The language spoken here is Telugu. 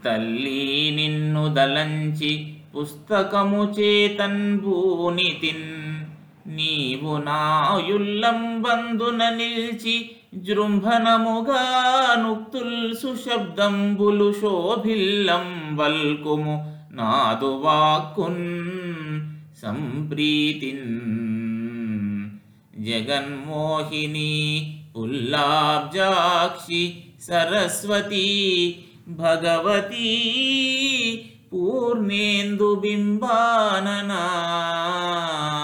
తల్లి నిన్ను దలంచి పుస్తకము చేతన్భూనితిన్, నీవు నాయుల్లంబందున నిల్చి జృంభణముగా నుక్తుల్ సుశబ్దంబులు శోభిల్లం వల్కుము నాదు వాక్కున్ సంప్రీతిన్. జగన్మోహిని పుల్లాబ్జాక్షి సరస్వతీ భగవతీ పూర్ణేందు బింబాననా.